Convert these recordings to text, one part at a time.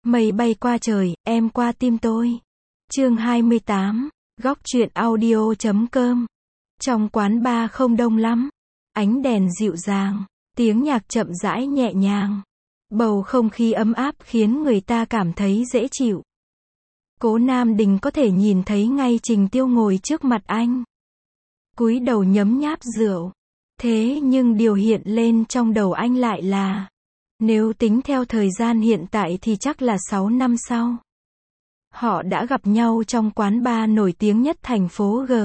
Mây bay qua trời, em qua tim tôi. Chương 28, góc truyện audio.com. Trong quán bar không đông lắm. Ánh đèn dịu dàng, tiếng nhạc chậm rãi nhẹ nhàng. Bầu không khí ấm áp khiến người ta cảm thấy dễ chịu. Cố Nam Đình có thể nhìn thấy ngay Trình Tiêu ngồi trước mặt anh. Cúi đầu nhấm nháp rượu. Thế nhưng điều hiện lên trong đầu anh lại là, nếu tính theo thời gian hiện tại thì chắc là 6 năm sau. Họ đã gặp nhau trong quán bar nổi tiếng nhất thành phố G.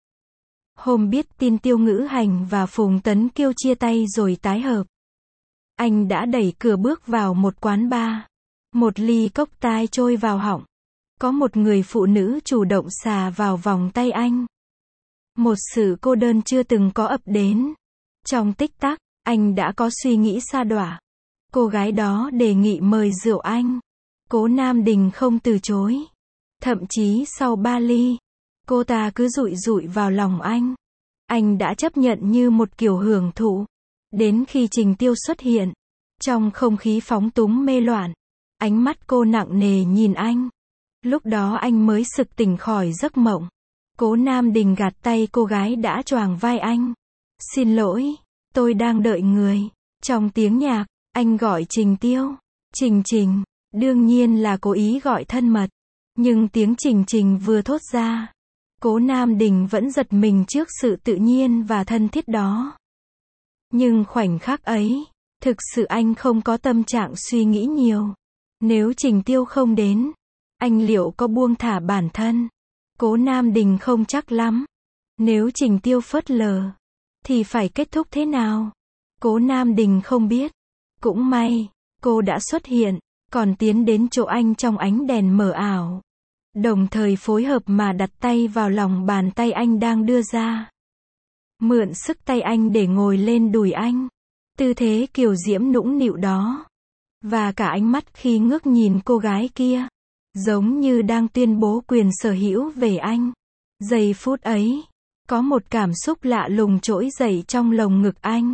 Hôm biết tin Tiêu Ngữ Hành và Phùng Tấn Kiêu chia tay rồi tái hợp, anh đã đẩy cửa bước vào một quán bar. Một ly cốc tai trôi vào họng. Có một người phụ nữ chủ động xà vào vòng tay anh. Một sự cô đơn chưa từng có ập đến. Trong tích tắc, anh đã có suy nghĩ sa đọa. Cô gái đó đề nghị mời rượu anh. Cố Nam Đình không từ chối. Thậm chí sau 3 ly, cô ta cứ dụi dụi vào lòng anh. Anh đã chấp nhận như một kiểu hưởng thụ. Đến khi Trình Tiêu xuất hiện, trong không khí phóng túng mê loạn, ánh mắt cô nặng nề nhìn anh. Lúc đó anh mới sực tỉnh khỏi giấc mộng. Cố Nam Đình gạt tay cô gái đã choàng vai anh. Xin lỗi, tôi đang đợi người. Trong tiếng nhạc, anh gọi Trình Tiêu. Trình Trình, đương nhiên là cố ý gọi thân mật. Nhưng tiếng Trình Trình vừa thốt ra, Cố Nam Đình vẫn giật mình trước sự tự nhiên và thân thiết đó. Nhưng khoảnh khắc ấy, thực sự anh không có tâm trạng suy nghĩ nhiều. Nếu Trình Tiêu không đến, anh liệu có buông thả bản thân? Cố Nam Đình không chắc lắm. Nếu Trình Tiêu phớt lờ, thì phải kết thúc thế nào? Cố Nam Đình không biết. Cũng may, cô đã xuất hiện, còn tiến đến chỗ anh trong ánh đèn mờ ảo. Đồng thời phối hợp mà đặt tay vào lòng bàn tay anh đang đưa ra. Mượn sức tay anh để ngồi lên đùi anh. Tư thế kiều diễm nũng nịu đó. Và cả ánh mắt khi ngước nhìn cô gái kia, giống như đang tuyên bố quyền sở hữu về anh. Giây phút ấy, có một cảm xúc lạ lùng trỗi dậy trong lồng ngực anh.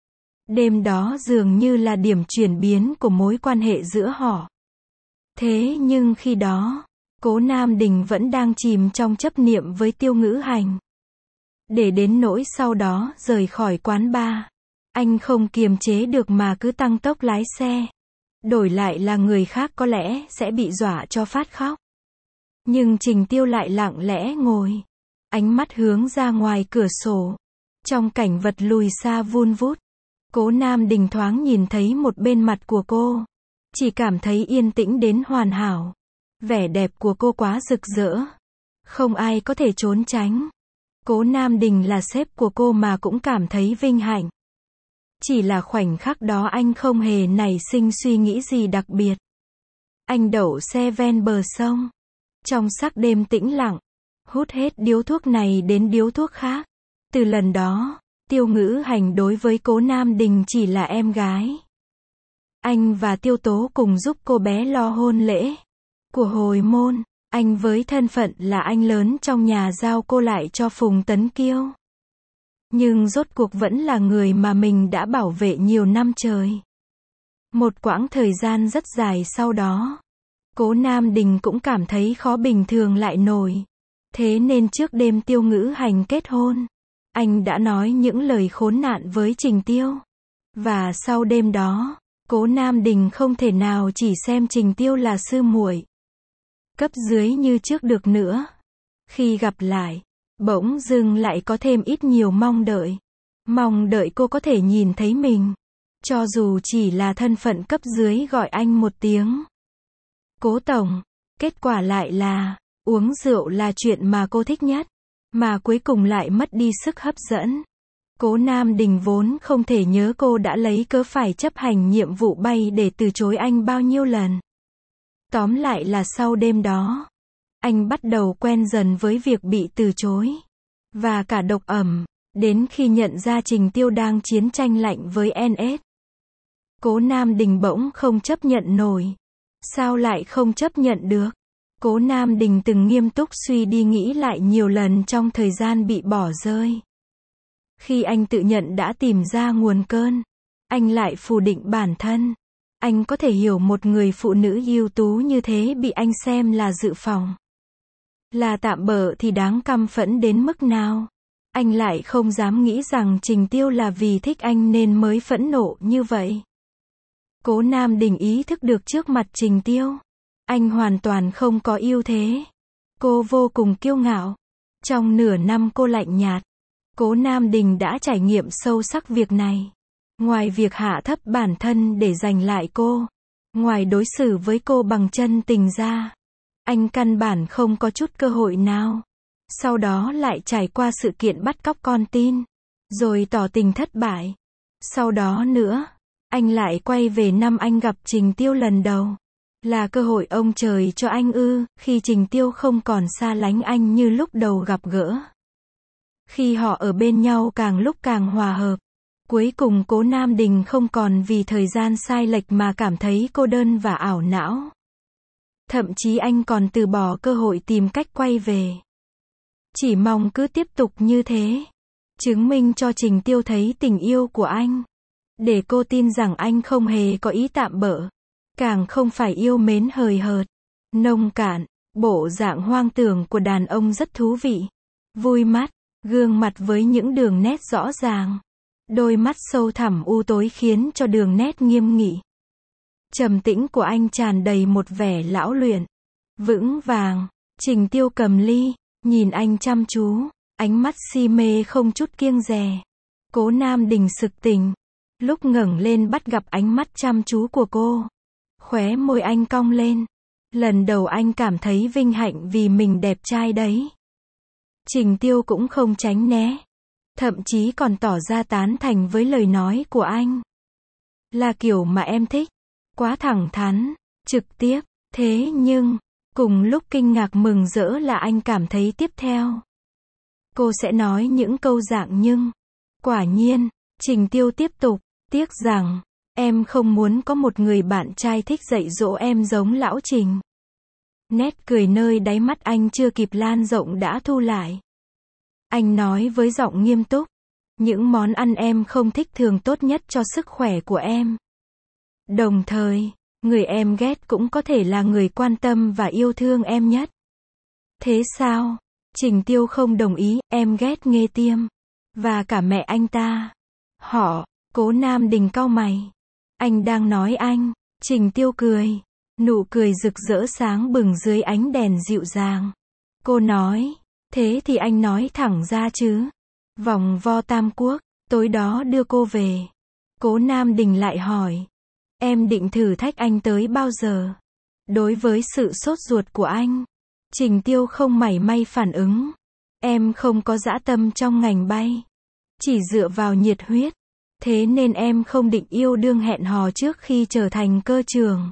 Đêm đó dường như là điểm chuyển biến của mối quan hệ giữa họ. Thế nhưng khi đó, Cố Nam Đình vẫn đang chìm trong chấp niệm với Tiêu Ngữ Hành. Để đến nỗi sau đó rời khỏi quán bar, anh không kiềm chế được mà cứ tăng tốc lái xe. Đổi lại là người khác có lẽ sẽ bị dọa cho phát khóc. Nhưng Trình Tiêu lại lặng lẽ ngồi, ánh mắt hướng ra ngoài cửa sổ. Trong cảnh vật lùi xa vun vút, Cố Nam Đình thoáng nhìn thấy một bên mặt của cô. Chỉ cảm thấy yên tĩnh đến hoàn hảo. Vẻ đẹp của cô quá rực rỡ. Không ai có thể trốn tránh. Cố Nam Đình là sếp của cô mà cũng cảm thấy vinh hạnh. Chỉ là khoảnh khắc đó anh không hề nảy sinh suy nghĩ gì đặc biệt. Anh đậu xe ven bờ sông. Trong sắc đêm tĩnh lặng, hút hết điếu thuốc này đến điếu thuốc khác. Từ lần đó, Tiêu Ngữ Hành đối với Cố Nam Đình chỉ là em gái. Anh và Tiêu Tố cùng giúp cô bé lo hôn lễ của hồi môn. Anh với thân phận là anh lớn trong nhà giao cô lại cho Phùng Tấn Kiêu. Nhưng rốt cuộc vẫn là người mà mình đã bảo vệ nhiều năm trời. Một quãng thời gian rất dài sau đó, Cố Nam Đình cũng cảm thấy khó bình thường lại nổi. Thế nên trước đêm Tiêu Ngữ Hành kết hôn, anh đã nói những lời khốn nạn với Trình Tiêu. Và sau đêm đó, Cố Nam Đình không thể nào chỉ xem Trình Tiêu là sư muội cấp dưới như trước được nữa. Khi gặp lại, bỗng dưng lại có thêm ít nhiều mong đợi. Mong đợi cô có thể nhìn thấy mình. Cho dù chỉ là thân phận cấp dưới gọi anh một tiếng Cố Tổng. Kết quả lại là, uống rượu là chuyện mà cô thích nhất. Mà cuối cùng lại mất đi sức hấp dẫn. Cố Nam Đình vốn không thể nhớ cô đã lấy cớ phải chấp hành nhiệm vụ bay để từ chối anh bao nhiêu lần. Tóm lại là sau đêm đó, anh bắt đầu quen dần với việc bị từ chối. Và cả độc ẩm, đến khi nhận ra Trình Tiêu đang chiến tranh lạnh với NS. Cố Nam Đình bỗng không chấp nhận nổi. Sao lại không chấp nhận được? Cố Nam Đình từng nghiêm túc suy đi nghĩ lại nhiều lần trong thời gian bị bỏ rơi. Khi anh tự nhận đã tìm ra nguồn cơn, anh lại phủ định bản thân. Anh có thể hiểu một người phụ nữ ưu tú như thế bị anh xem là dự phòng, là tạm bợ thì đáng căm phẫn đến mức nào. Anh lại không dám nghĩ rằng Trình Tiêu là vì thích anh nên mới phẫn nộ như vậy. Cố Nam Đình ý thức được trước mặt Trình Tiêu, anh hoàn toàn không có ưu thế. Cô vô cùng kiêu ngạo. Trong nửa năm cô lạnh nhạt, Cố Nam Đình đã trải nghiệm sâu sắc việc này. Ngoài việc hạ thấp bản thân để giành lại cô, ngoài đối xử với cô bằng chân tình ra, anh căn bản không có chút cơ hội nào. Sau đó lại trải qua sự kiện bắt cóc con tin, rồi tỏ tình thất bại. Sau đó nữa, anh lại quay về năm anh gặp Trình Tiêu lần đầu. Là cơ hội ông trời cho anh ư, khi Trình Tiêu không còn xa lánh anh như lúc đầu gặp gỡ. Khi họ ở bên nhau càng lúc càng hòa hợp. Cuối cùng Cố Nam Đình không còn vì thời gian sai lệch mà cảm thấy cô đơn và ảo não. Thậm chí anh còn từ bỏ cơ hội tìm cách quay về. Chỉ mong cứ tiếp tục như thế, chứng minh cho Trình Tiêu thấy tình yêu của anh. Để cô tin rằng anh không hề có ý tạm bợ, càng không phải yêu mến hời hợt, nông cạn. Bộ dạng hoang tưởng của đàn ông rất thú vị. Vui mắt, gương mặt với những đường nét rõ ràng. Đôi mắt sâu thẳm u tối khiến cho đường nét nghiêm nghị. Trầm tĩnh của anh tràn đầy một vẻ lão luyện, vững vàng. Trình Tiêu cầm ly, nhìn anh chăm chú, ánh mắt si mê không chút kiêng dè. Cố Nam Đình sực tỉnh, lúc ngẩng lên bắt gặp ánh mắt chăm chú của cô. Khóe môi anh cong lên. Lần đầu anh cảm thấy vinh hạnh vì mình đẹp trai đấy. Trình Tiêu cũng không tránh né, thậm chí còn tỏ ra tán thành với lời nói của anh. Là kiểu mà em thích, quá thẳng thắn, trực tiếp. Thế nhưng, cùng lúc kinh ngạc mừng rỡ là anh cảm thấy tiếp theo, cô sẽ nói những câu dạng nhưng. Quả nhiên, Trình Tiêu tiếp tục, tiếc rằng, em không muốn có một người bạn trai thích dạy dỗ em giống lão Trình. Nét cười nơi đáy mắt anh chưa kịp lan rộng đã thu lại. Anh nói với giọng nghiêm túc, những món ăn em không thích thường tốt nhất cho sức khỏe của em. Đồng thời, người em ghét cũng có thể là người quan tâm và yêu thương em nhất. Thế sao? Trình Tiêu không đồng ý, em ghét Nghê Tiêm. Và cả mẹ anh ta. Họ, Cố Nam Đình cau mày. Anh đang nói anh. Trình Tiêu cười. Nụ cười rực rỡ sáng bừng dưới ánh đèn dịu dàng. Cô nói, thế thì anh nói thẳng ra chứ. Vòng vo Tam Quốc, tối đó đưa cô về. Cố Nam Đình lại hỏi, em định thử thách anh tới bao giờ? Đối với sự sốt ruột của anh, Trình Tiêu không mảy may phản ứng. Em không có dã tâm trong ngành bay, chỉ dựa vào nhiệt huyết. Thế nên em không định yêu đương hẹn hò trước khi trở thành cơ trưởng.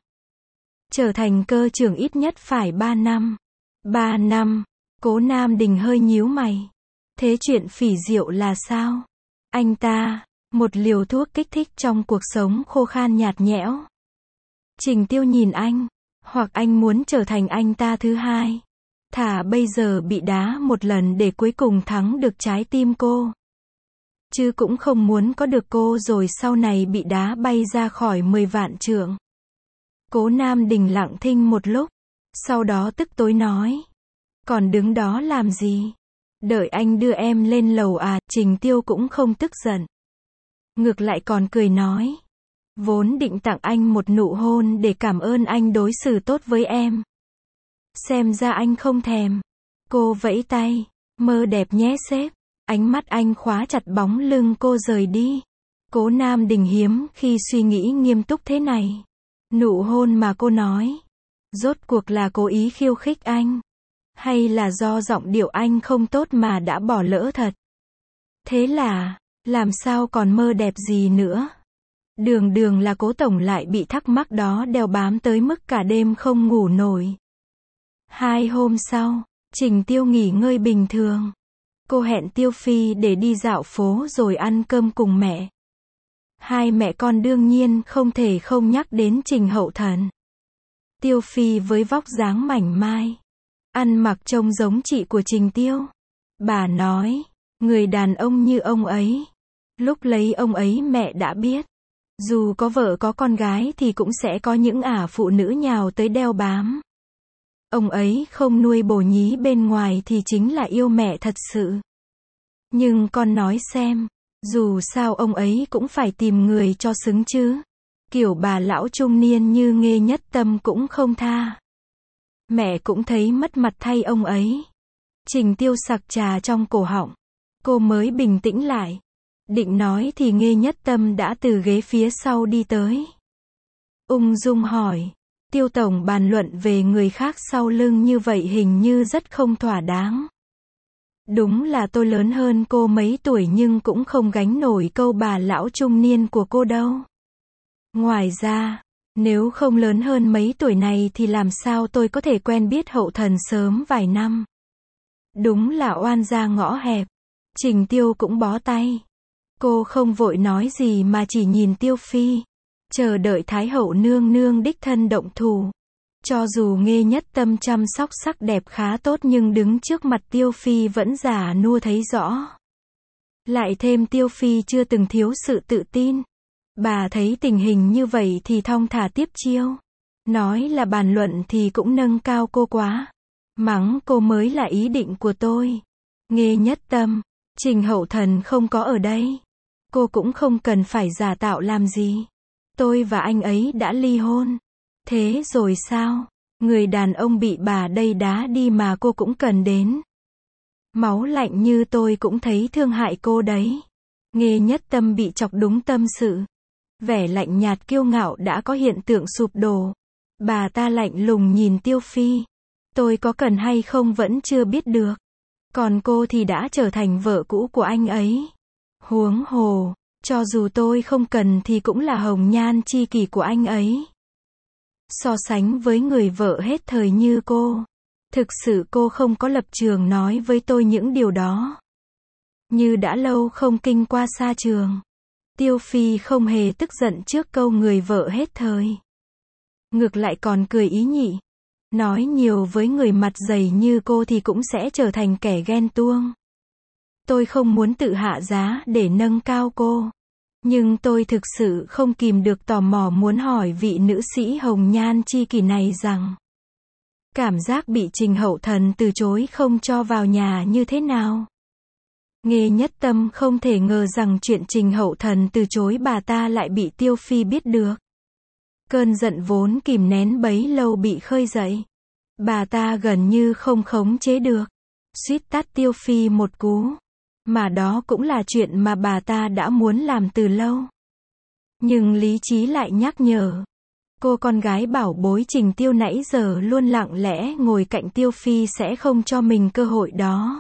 Trở thành cơ trưởng ít nhất phải 3 năm. 3 năm, Cố Nam Đình hơi nhíu mày. Thế chuyện Phỉ Diệu là sao? Anh ta, một liều thuốc kích thích trong cuộc sống khô khan nhạt nhẽo. Trình Tiêu nhìn anh, hoặc anh muốn trở thành anh ta thứ hai. Thà bây giờ bị đá một lần để cuối cùng thắng được trái tim cô. Chứ cũng không muốn có được cô rồi sau này bị đá bay ra khỏi 10 vạn trượng. Cố Nam Đình lặng thinh một lúc, sau đó tức tối nói, còn đứng đó làm gì? Đợi anh đưa em lên lầu à? Trình Tiêu cũng không tức giận, ngược lại còn cười nói, vốn định tặng anh một nụ hôn để cảm ơn anh đối xử tốt với em. Xem ra anh không thèm. Cô vẫy tay, mơ đẹp nhé sếp. Ánh mắt anh khóa chặt bóng lưng cô rời đi. Cố Nam Đình hiếm khi suy nghĩ nghiêm túc thế này. Nụ hôn mà cô nói, rốt cuộc là cố ý khiêu khích anh, hay là do giọng điệu anh không tốt mà đã bỏ lỡ thật? Thế là, làm sao còn mơ đẹp gì nữa? Đường đường là Cố tổng lại bị thắc mắc đó đeo bám tới mức cả đêm không ngủ nổi. 2 hôm sau, Trình Tiêu nghỉ ngơi bình thường. Cô hẹn Tiêu Phi để đi dạo phố rồi ăn cơm cùng mẹ. Hai mẹ con đương nhiên không thể không nhắc đến Trình Hậu Thần. Tiêu Phi với vóc dáng mảnh mai, ăn mặc trông giống chị của Trình Tiêu. Bà nói, người đàn ông như ông ấy, lúc lấy ông ấy mẹ đã biết, Dù có vợ có con gái thì cũng sẽ có những ả phụ nữ nhào tới đeo bám. Ông ấy không nuôi bồ nhí bên ngoài thì chính là yêu mẹ thật sự. Nhưng con nói xem, dù sao ông ấy cũng phải tìm người cho xứng chứ. Kiểu bà lão trung niên như Nghê Nhất Tâm cũng không tha. Mẹ cũng thấy mất mặt thay ông ấy. Trình Tiêu sặc trà trong cổ họng. Cô mới bình tĩnh lại. Định nói thì Nghê Nhất Tâm đã từ ghế phía sau đi tới. Ung dung hỏi. Tiêu tổng bàn luận về người khác sau lưng như vậy hình như rất không thỏa đáng. Đúng là tôi lớn hơn cô mấy tuổi nhưng cũng không gánh nổi câu bà lão trung niên của cô đâu. Ngoài ra, nếu không lớn hơn mấy tuổi này thì làm sao tôi có thể quen biết Hậu Thần sớm vài năm. Đúng là oan gia ngõ hẹp. Trình Tiêu cũng bó tay. Cô không vội nói gì mà chỉ nhìn Tiêu Phi. Chờ đợi Thái hậu nương nương đích thân động thủ. Cho dù Nghê Nhất Tâm chăm sóc sắc đẹp khá tốt nhưng đứng trước mặt Tiêu Phi vẫn già nua thấy rõ. Lại thêm Tiêu Phi chưa từng thiếu sự tự tin. Bà thấy tình hình như vậy thì thong thả tiếp chiêu. Nói là bàn luận thì cũng nâng cao cô quá. Mắng cô mới là ý định của tôi. Nghê Nhất Tâm, Trình Hậu Thần không có ở đây. Cô cũng không cần phải giả tạo làm gì. Tôi và anh ấy đã ly hôn. Thế rồi sao? Người đàn ông bị bà đây đá đi mà cô cũng cần đến. Máu lạnh như tôi cũng thấy thương hại cô đấy. Nghê Nhất Tâm bị chọc đúng tâm sự. Vẻ lạnh nhạt kiêu ngạo đã có hiện tượng sụp đổ. Bà ta lạnh lùng nhìn Tiêu Phi. Tôi có cần hay không vẫn chưa biết được. Còn cô thì đã trở thành vợ cũ của anh ấy. Huống hồ, cho dù tôi không cần thì cũng là hồng nhan chi kỷ của anh ấy. So sánh với người vợ hết thời như cô, thực sự cô không có lập trường nói với tôi những điều đó. Như đã lâu không kinh qua xa trường. Tiêu Phi không hề tức giận trước câu người vợ hết thời. Ngược lại còn cười ý nhị. Nói nhiều với người mặt dày như cô thì cũng sẽ trở thành kẻ ghen tuông. Tôi không muốn tự hạ giá để nâng cao cô. Nhưng tôi thực sự không kìm được tò mò muốn hỏi vị nữ sĩ hồng nhan chi kỷ này rằng cảm giác bị Trình Hậu Thần từ chối không cho vào nhà như thế nào. Nghê Nhất Tâm không thể ngờ rằng chuyện Trình Hậu Thần từ chối bà ta lại bị Tiêu Phi biết được. Cơn giận vốn kìm nén bấy lâu bị khơi dậy. Bà ta gần như không khống chế được. Suýt tát Tiêu Phi một cú. Mà đó cũng là chuyện mà bà ta đã muốn làm từ lâu. Nhưng lý trí lại nhắc nhở. Cô con gái bảo bối Trình Tiêu nãy giờ luôn lặng lẽ ngồi cạnh Tiêu Phi sẽ không cho mình cơ hội đó.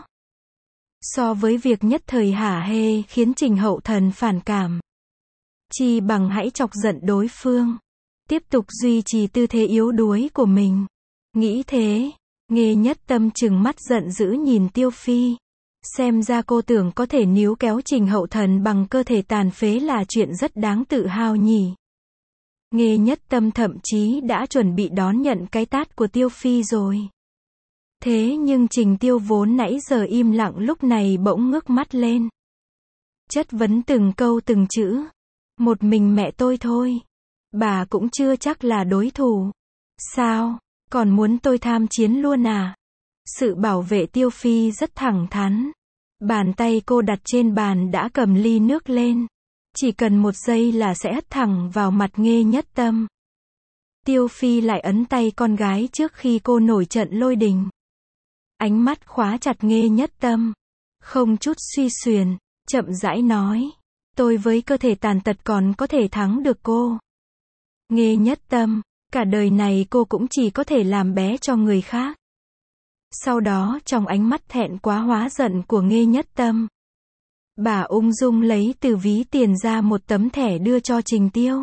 So với việc nhất thời hả hê khiến Trình Hậu Thần phản cảm. Chi bằng hãy chọc giận đối phương. Tiếp tục duy trì tư thế yếu đuối của mình. Nghĩ thế, Nghê Nhất Tâm trừng mắt giận dữ nhìn Tiêu Phi. Xem ra cô tưởng có thể níu kéo Trình Hậu Thần bằng cơ thể tàn phế là chuyện rất đáng tự hào nhỉ. Nghê Nhất Tâm thậm chí đã chuẩn bị đón nhận cái tát của Tiêu Phi rồi. Thế nhưng Trình Tiêu vốn nãy giờ im lặng lúc này bỗng ngước mắt lên. Chất vấn từng câu từng chữ. Một mình mẹ tôi thôi. Bà cũng chưa chắc là đối thủ. Sao? Còn muốn tôi tham chiến luôn à? Sự bảo vệ Tiêu Phi rất thẳng thắn. Bàn tay cô đặt trên bàn đã cầm ly nước lên. Chỉ cần một giây là sẽ hất thẳng vào mặt Nghê Nhất Tâm. Tiêu Phi lại ấn tay con gái trước khi cô nổi trận lôi đình. Ánh mắt khóa chặt Nghê Nhất Tâm. Không chút suy xuyển, chậm rãi nói. Tôi với cơ thể tàn tật còn có thể thắng được cô. Nghê Nhất Tâm, cả đời này cô cũng chỉ có thể làm bé cho người khác. Sau đó trong ánh mắt thẹn quá hóa giận của Nghê Nhất Tâm, bà ung dung lấy từ ví tiền ra một tấm thẻ đưa cho Trình Tiêu.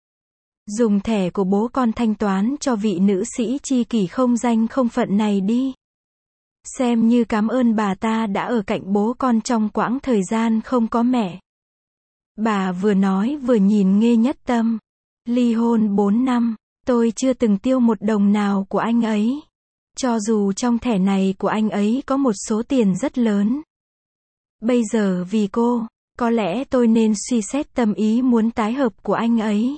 Dùng thẻ của bố con thanh toán cho vị nữ sĩ chi kỷ không danh không phận này đi. Xem như cảm ơn bà ta đã ở cạnh bố con trong quãng thời gian không có mẹ. Bà vừa nói vừa nhìn Nghê Nhất Tâm. Ly hôn 4 năm, tôi chưa từng tiêu một đồng nào của anh ấy. Cho dù trong thẻ này của anh ấy có một số tiền rất lớn. Bây giờ vì cô, Có lẽ tôi nên suy xét tâm ý muốn tái hợp của anh ấy.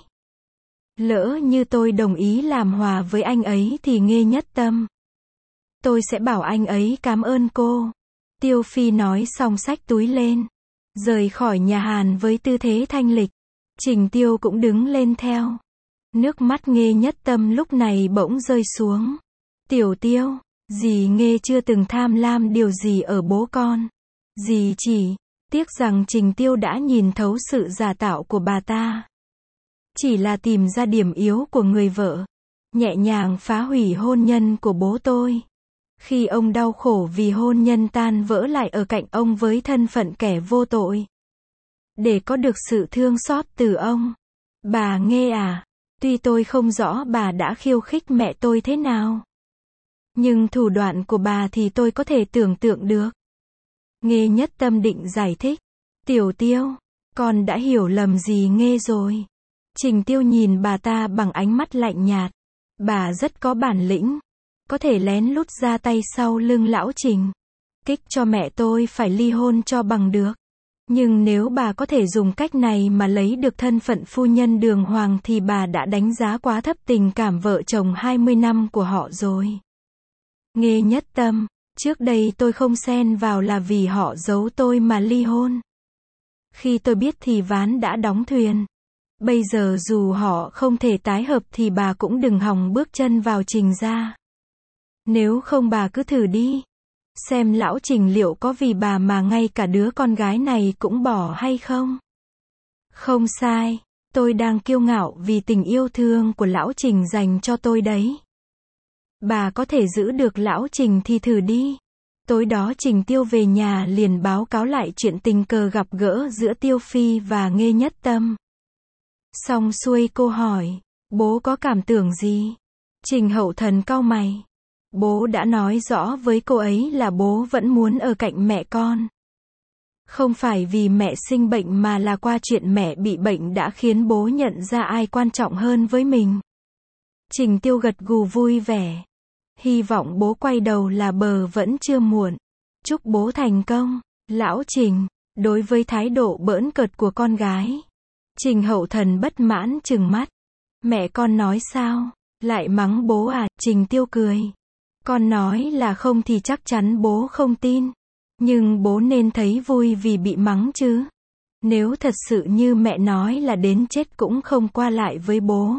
Lỡ như tôi đồng ý làm hòa với anh ấy thì Nghê Nhất Tâm. Tôi sẽ bảo anh ấy cảm ơn cô. Tiêu Phi nói xong xách túi lên. Rời khỏi nhà Hàn với tư thế thanh lịch. Trình Tiêu cũng đứng lên theo. Nước mắt Nghê Nhất Tâm lúc này bỗng rơi xuống. Tiểu Tiêu, dì Nghê chưa từng tham lam điều gì ở bố con. Dì chỉ tiếc rằng Trình Tiêu đã nhìn thấu sự giả tạo của bà ta. Chỉ là tìm ra điểm yếu của người vợ. Nhẹ nhàng phá hủy hôn nhân của bố tôi. Khi ông đau khổ vì hôn nhân tan vỡ lại ở cạnh ông với thân phận kẻ vô tội. Để có được sự thương xót từ ông. Bà Nghê à, tuy tôi không rõ bà đã khiêu khích mẹ tôi thế nào. Nhưng thủ đoạn của bà thì tôi có thể tưởng tượng được. Nghê Nhất Tâm định giải thích. Tiểu Tiêu, con đã hiểu lầm gì Nghê rồi. Trình Tiêu nhìn bà ta bằng ánh mắt lạnh nhạt. Bà rất có bản lĩnh. Có thể lén lút ra tay sau lưng lão Trình. Kích cho mẹ tôi phải ly hôn cho bằng được. Nhưng nếu bà có thể dùng cách này mà lấy được thân phận phu nhân đường hoàng thì bà đã đánh giá quá thấp tình cảm vợ chồng 20 năm của họ rồi. Nghê Nhất Tâm, trước đây tôi không xen vào là vì họ giấu tôi mà ly hôn. Khi tôi biết thì ván đã đóng thuyền. Bây giờ dù họ không thể tái hợp thì bà cũng đừng hòng bước chân vào Trình gia. Nếu không bà cứ thử đi. Xem lão Trình liệu có vì bà mà ngay cả đứa con gái này cũng bỏ hay không? Không sai, tôi đang kiêu ngạo vì tình yêu thương của lão Trình dành cho tôi đấy. Bà có thể giữ được lão Trình thì thử đi. Tối đó Trình Tiêu về nhà liền báo cáo lại chuyện tình cờ gặp gỡ giữa Tiêu Phi và Nghê Nhất Tâm. Xong xuôi cô hỏi, bố có cảm tưởng gì? Trình Hậu Thần cau mày. Bố đã nói rõ với cô ấy là bố vẫn muốn ở cạnh mẹ con. Không phải vì mẹ sinh bệnh mà là qua chuyện mẹ bị bệnh đã khiến bố nhận ra ai quan trọng hơn với mình. Trình Tiêu gật gù vui vẻ. Hy vọng bố quay đầu là bờ vẫn chưa muộn. Chúc bố thành công. Lão Trình, đối với thái độ bỡn cợt của con gái. Trình Hậu Thần bất mãn trừng mắt. Mẹ con nói sao? Lại mắng bố à? Trình Tiêu cười. Con nói là không thì chắc chắn bố không tin. Nhưng bố nên thấy vui vì bị mắng chứ. Nếu thật sự như mẹ nói là đến chết cũng không qua lại với bố.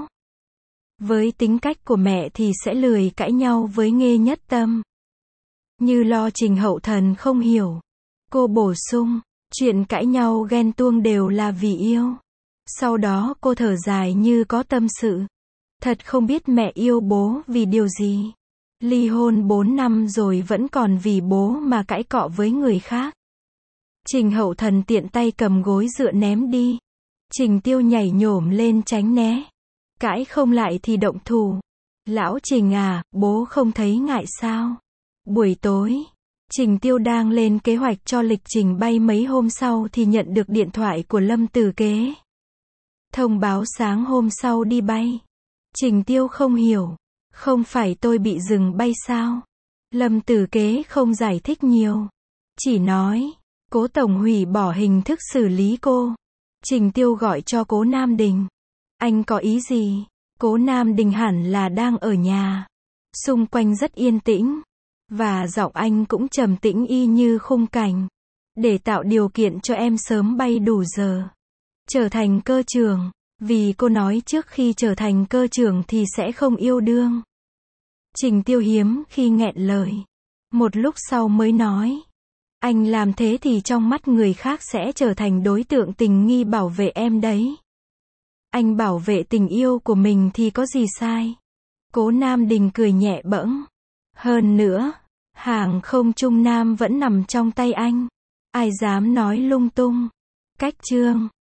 Với tính cách của mẹ thì sẽ lười cãi nhau với Nghê Nhất Tâm. Như lo Trình Hậu Thần không hiểu. Cô bổ sung, chuyện cãi nhau ghen tuông đều là vì yêu. Sau đó cô thở dài như có tâm sự. Thật không biết mẹ yêu bố vì điều gì. Ly hôn 4 năm rồi vẫn còn vì bố mà cãi cọ với người khác. Trình Hậu Thần tiện tay cầm gối dựa ném đi. Trình Tiêu nhảy nhổm lên tránh né. Cãi không lại thì động thủ. Lão Trình à, bố không thấy ngại sao? Buổi tối, Trình Tiêu đang lên kế hoạch cho lịch trình bay mấy hôm sau thì nhận được điện thoại của Lâm Tử Kế. Thông báo sáng hôm sau đi bay. Trình Tiêu không hiểu. Không phải tôi bị dừng bay sao? Lâm Tử Kế không giải thích nhiều. Chỉ nói, Cố Tổng hủy bỏ hình thức xử lý cô. Trình Tiêu gọi cho Cố Nam Đình. Anh có ý gì? Cố Nam Đình hẳn là đang ở nhà. Xung quanh rất yên tĩnh. Và giọng anh cũng trầm tĩnh y như khung cảnh. Để tạo điều kiện cho em sớm bay đủ giờ. Trở thành cơ trưởng. Vì cô nói trước khi trở thành cơ trưởng thì sẽ không yêu đương. Trình Tiêu hiếm khi nghẹn lời. Một lúc sau mới nói. Anh làm thế thì trong mắt người khác sẽ trở thành đối tượng tình nghi bảo vệ em đấy. Anh bảo vệ tình yêu của mình thì có gì sai? Cố Nam Đình cười nhẹ bẫng. Hơn nữa, hàng không Trung Nam vẫn nằm trong tay anh. Ai dám nói lung tung. Cách chương